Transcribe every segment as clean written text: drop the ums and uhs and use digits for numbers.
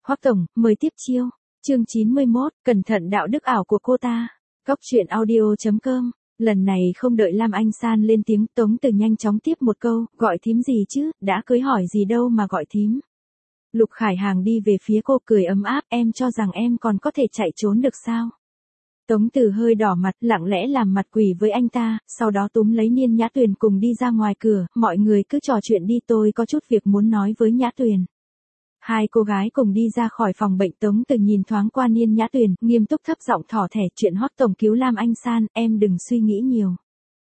Hoắc tổng, mời tiếp chiêu. Chương 91, cẩn thận đạo đức ảo của cô ta. Góc truyện audio.com. Lần này không đợi Lam Anh San lên tiếng, Tống Từ nhanh chóng tiếp một câu, gọi thím gì chứ, đã cưới hỏi gì đâu mà gọi thím. Lục Khải Hàng đi về phía cô cười ấm áp, em cho rằng em còn có thể chạy trốn được sao? Tống Từ hơi đỏ mặt, lặng lẽ làm mặt quỷ với anh ta, sau đó túm lấy Niên Nhã Tuyền cùng đi ra ngoài cửa, mọi người cứ trò chuyện đi, tôi có chút việc muốn nói với Nhã Tuyền. Hai cô gái cùng đi ra khỏi phòng bệnh, Tống Từ nhìn thoáng qua Niên Nhã Tuyền, nghiêm túc thấp giọng thỏ thẻ, chuyện Hoắc tổng cứu Lam Anh San, em đừng suy nghĩ nhiều.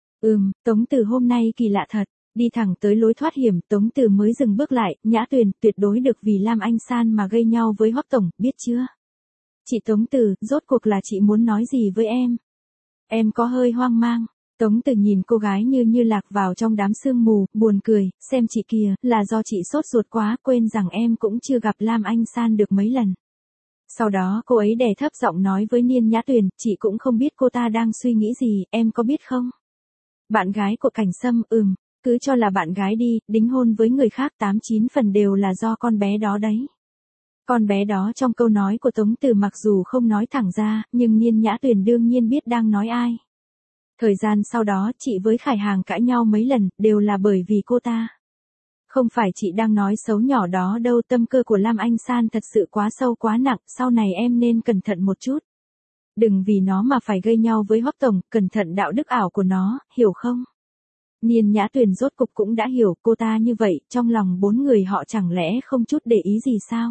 Tống Từ hôm nay kỳ lạ thật, đi thẳng tới lối thoát hiểm, Tống Từ mới dừng bước lại, Nhã Tuyền, tuyệt đối được vì Lam Anh San mà gây nhau với Hoắc tổng, biết chưa? Chị Tống Từ, rốt cuộc là chị muốn nói gì với em? Em có hơi hoang mang. Tống Từ nhìn cô gái như lạc vào trong đám sương mù, buồn cười, xem chị kìa, là do chị sốt ruột quá, quên rằng em cũng chưa gặp Lam Anh San được mấy lần. Sau đó cô ấy đè thấp giọng nói với Niên Nhã Tuyền, chị cũng không biết cô ta đang suy nghĩ gì, em có biết không? Bạn gái của Cảnh Sâm, cứ cho là bạn gái đi, đính hôn với người khác 89 phần đều là do con bé đó đấy. Con bé đó trong câu nói của Tống Từ mặc dù không nói thẳng ra, nhưng Niên Nhã Tuyền đương nhiên biết đang nói ai. Thời gian sau đó chị với Khải Hàng cãi nhau mấy lần, đều là bởi vì cô ta. Không phải chị đang nói xấu nhỏ đó đâu, tâm cơ của Lam Anh San thật sự quá sâu quá nặng, sau này em nên cẩn thận một chút. Đừng vì nó mà phải gây nhau với Hoắc tổng, cẩn thận đạo đức ảo của nó, hiểu không? Niên Nhã Tuyền rốt cục cũng đã hiểu, cô ta như vậy, trong lòng bốn người họ chẳng lẽ không chút để ý gì sao?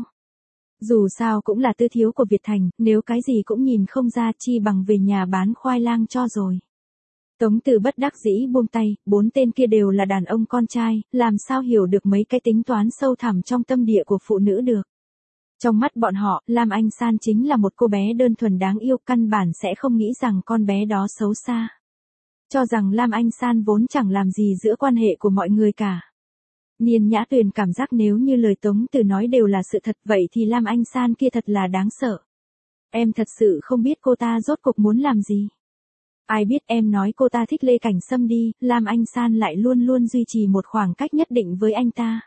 Dù sao cũng là tư thiếu của Việt Thành, nếu cái gì cũng nhìn không ra chi bằng về nhà bán khoai lang cho rồi. Tống Từ bất đắc dĩ buông tay, bốn tên kia đều là đàn ông con trai, làm sao hiểu được mấy cái tính toán sâu thẳm trong tâm địa của phụ nữ được. Trong mắt bọn họ, Lam Anh San chính là một cô bé đơn thuần đáng yêu, căn bản sẽ không nghĩ rằng con bé đó xấu xa. Cho rằng Lam Anh San vốn chẳng làm gì giữa quan hệ của mọi người cả. Niên Nhã Tuyền cảm giác nếu như lời Tống Từ nói đều là sự thật, vậy thì Lam Anh San kia thật là đáng sợ. Em thật sự không biết cô ta rốt cuộc muốn làm gì. Ai biết, em nói cô ta thích Lê Cảnh Sâm đi, Lam Anh San lại luôn luôn duy trì một khoảng cách nhất định với anh ta.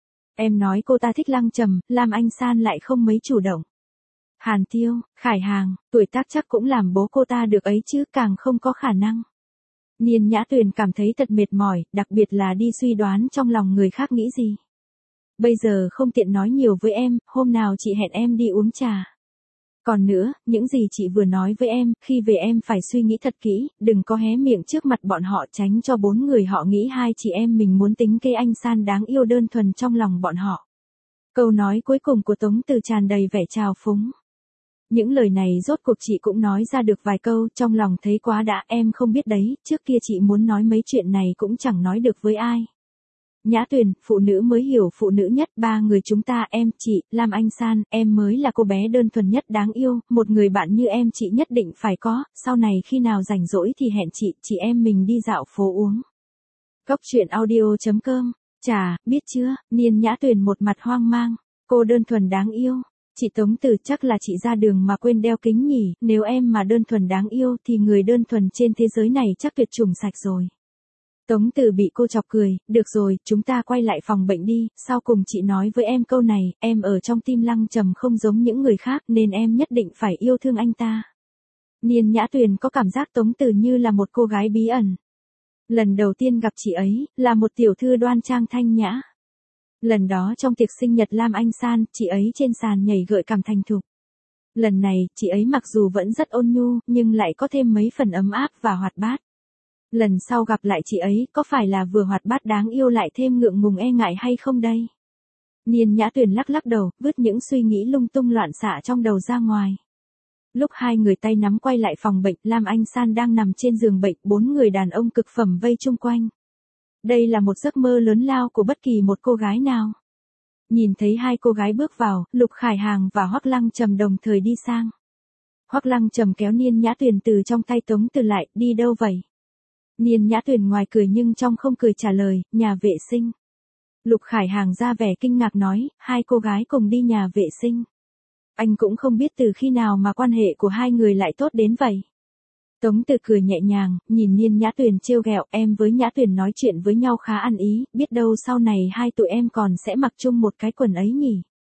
Em nói cô ta thích Lăng Trầm, Lam Anh San lại không mấy chủ động. Hàn Tiêu, Khải Hàng, tuổi tác chắc cũng làm bố cô ta được ấy chứ, càng không có khả năng. Niên Nhã Tuyền cảm thấy thật mệt mỏi, đặc biệt là đi suy đoán trong lòng người khác nghĩ gì. Bây giờ không tiện nói nhiều với em, hôm nào chị hẹn em đi uống trà. Còn nữa, những gì chị vừa nói với em, khi về em phải suy nghĩ thật kỹ, đừng có hé miệng trước mặt bọn họ, tránh cho bốn người họ nghĩ hai chị em mình muốn tính kế anh San đáng yêu đơn thuần trong lòng bọn họ. Câu nói cuối cùng của Tống Từ tràn đầy vẻ trào phúng. Những lời này rốt cuộc chị cũng nói ra được vài câu, trong lòng thấy quá đã, em không biết đấy, trước kia chị muốn nói mấy chuyện này cũng chẳng nói được với ai. Nhã Tuyền, phụ nữ mới hiểu phụ nữ nhất, ba người chúng ta, em, chị, Lam Anh San, em mới là cô bé đơn thuần nhất đáng yêu, một người bạn như em chị nhất định phải có, sau này khi nào rảnh rỗi thì hẹn chị em mình đi dạo phố uống. Góc truyện audio.com, chà, biết chưa, Niên Nhã Tuyền một mặt hoang mang, cô đơn thuần đáng yêu. Chị Tống Từ, chắc là chị ra đường mà quên đeo kính nhỉ, nếu em mà đơn thuần đáng yêu thì người đơn thuần trên thế giới này chắc tuyệt chủng sạch rồi. Tống Từ bị cô chọc cười, được rồi, chúng ta quay lại phòng bệnh đi, sau cùng chị nói với em câu này, em ở trong tim Lăng Trầm không giống những người khác nên em nhất định phải yêu thương anh ta. Niên Nhã Tuyền có cảm giác Tống Từ như là một cô gái bí ẩn. Lần đầu tiên gặp chị ấy, là một tiểu thư đoan trang thanh nhã. Lần đó trong tiệc sinh nhật Lam Anh San, chị ấy trên sàn nhảy gợi cảm thành thục. Lần này, chị ấy mặc dù vẫn rất ôn nhu, nhưng lại có thêm mấy phần ấm áp và hoạt bát. Lần sau gặp lại chị ấy, có phải là vừa hoạt bát đáng yêu lại thêm ngượng ngùng e ngại hay không đây? Niên Nhã Tuyền lắc lắc đầu, vứt những suy nghĩ lung tung loạn xạ trong đầu ra ngoài. Lúc hai người tay nắm quay lại phòng bệnh, Lam Anh San đang nằm trên giường bệnh, bốn người đàn ông cực phẩm vây chung quanh. Đây là một giấc mơ lớn lao của bất kỳ một cô gái nào. Nhìn thấy hai cô gái bước vào, Lục Khải Hàng và Hoắc Lăng Trầm đồng thời đi sang. Hoắc Lăng Trầm kéo Niên Nhã Tuyền từ trong tay Tống Từ lại, đi đâu vậy? Niên Nhã Tuyền ngoài cười nhưng trong không cười trả lời, nhà vệ sinh. Lục Khải Hàng ra vẻ kinh ngạc nói, hai cô gái cùng đi nhà vệ sinh. Anh cũng không biết từ khi nào mà quan hệ của hai người lại tốt đến vậy. Tống Từ cười nhẹ nhàng, nhìn Niên Nhã Tuyền trêu ghẹo, em với Nhã Tuyền nói chuyện với nhau khá ăn ý, biết đâu sau này hai tụi em còn sẽ mặc chung một cái quần ấy nhỉ.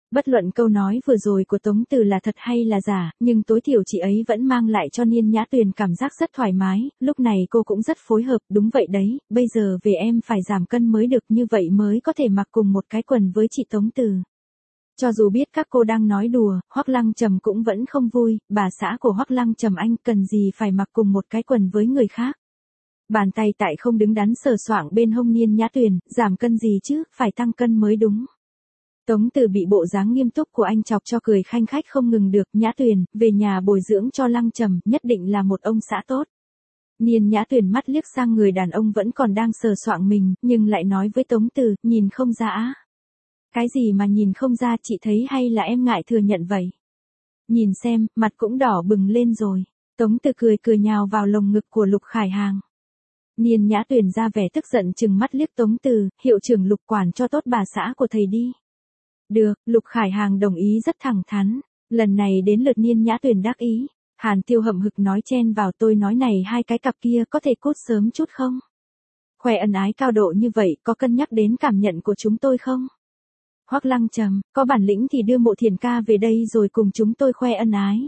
Bất luận câu nói vừa rồi của Tống Từ là thật hay là giả, nhưng tối thiểu chị ấy vẫn mang lại cho Niên Nhã Tuyền cảm giác rất thoải mái, lúc này cô cũng rất phối hợp, đúng vậy đấy, bây giờ về em phải giảm cân mới được, như vậy mới có thể mặc cùng một cái quần với chị Tống Từ. Cho dù biết các cô đang nói đùa, Hoắc Lăng Trầm cũng vẫn không vui, bà xã của Hoắc Lăng Trầm anh cần gì phải mặc cùng một cái quần với người khác. Bàn tay tại không đứng đắn sờ soạng bên hông Niên Nhã Tuyền, giảm cân gì chứ, phải tăng cân mới đúng. Tống Từ bị bộ dáng nghiêm túc của anh chọc cho cười khanh khách không ngừng được, Nhã Tuyền, về nhà bồi dưỡng cho Lăng Trầm, nhất định là một ông xã tốt. Niên Nhã Tuyền mắt liếc sang người đàn ông vẫn còn đang sờ soạng mình, nhưng lại nói với Tống Từ, nhìn không ra á. Cái gì mà nhìn không ra, chị thấy hay là em ngại thừa nhận vậy? Nhìn xem, mặt cũng đỏ bừng lên rồi. Tống Từ cười cười nhào vào lồng ngực của Lục Khải Hàng. Niên Nhã Tuyền ra vẻ tức giận chừng mắt liếc Tống Từ, hiệu trưởng Lục quản cho tốt bà xã của thầy đi. Được, Lục Khải Hàng đồng ý rất thẳng thắn. Lần này đến lượt Niên Nhã Tuyền đắc ý. Hàn Tiêu hậm hực nói chen vào, tôi nói này, hai cái cặp kia có thể cốt sớm chút không? Khoe ân ái cao độ như vậy có cân nhắc đến cảm nhận của chúng tôi không? Hoắc Lăng Trầm, có bản lĩnh thì đưa Mộ Thiền ca về đây rồi cùng chúng tôi khoe ân ái.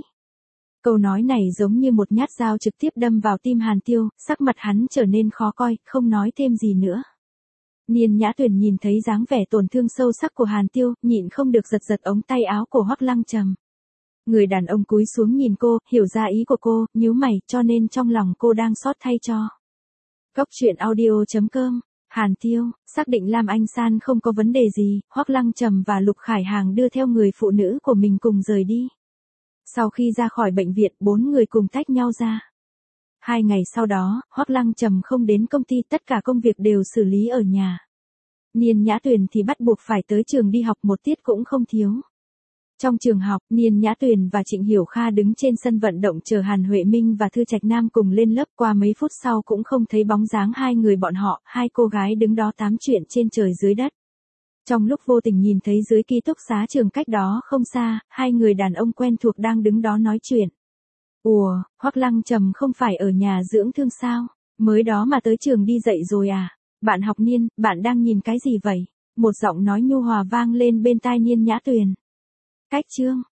Câu nói này giống như một nhát dao trực tiếp đâm vào tim Hàn Tiêu, sắc mặt hắn trở nên khó coi, không nói thêm gì nữa. Niên Nhã Tuyền nhìn thấy dáng vẻ tổn thương sâu sắc của Hàn Tiêu, nhịn không được giật giật ống tay áo của Hoắc Lăng Trầm. Người đàn ông cúi xuống nhìn cô, hiểu ra ý của cô, nhíu mày, cho nên trong lòng cô đang xót thay cho. Cốc truyện audio.com. Hàn Tiêu, xác định Lam Anh San không có vấn đề gì, Hoắc Lăng Trầm và Lục Khải Hàng đưa theo người phụ nữ của mình cùng rời đi. Sau khi ra khỏi bệnh viện, 4 người cùng tách nhau ra. 2 ngày sau đó, Hoắc Lăng Trầm không đến công ty, tất cả công việc đều xử lý ở nhà. Niên Nhã Tuyền thì bắt buộc phải tới trường đi học, một tiết cũng không thiếu. Trong trường học, Niên Nhã Tuyền và Trịnh Hiểu Kha đứng trên sân vận động chờ Hàn Huệ Minh và Thư Trạch Nam cùng lên lớp, qua mấy phút sau cũng không thấy bóng dáng hai người bọn họ, hai cô gái đứng đó tám chuyện trên trời dưới đất. Trong lúc vô tình nhìn thấy dưới ký túc xá trường cách đó không xa, hai người đàn ông quen thuộc đang đứng đó nói chuyện. Ủa, Hoắc Lăng Trầm không phải ở nhà dưỡng thương sao? Mới đó mà tới trường đi dạy rồi à? Bạn học Niên, bạn đang nhìn cái gì vậy? Một giọng nói nhu hòa vang lên bên tai Niên Nhã Tuyền. Cách chương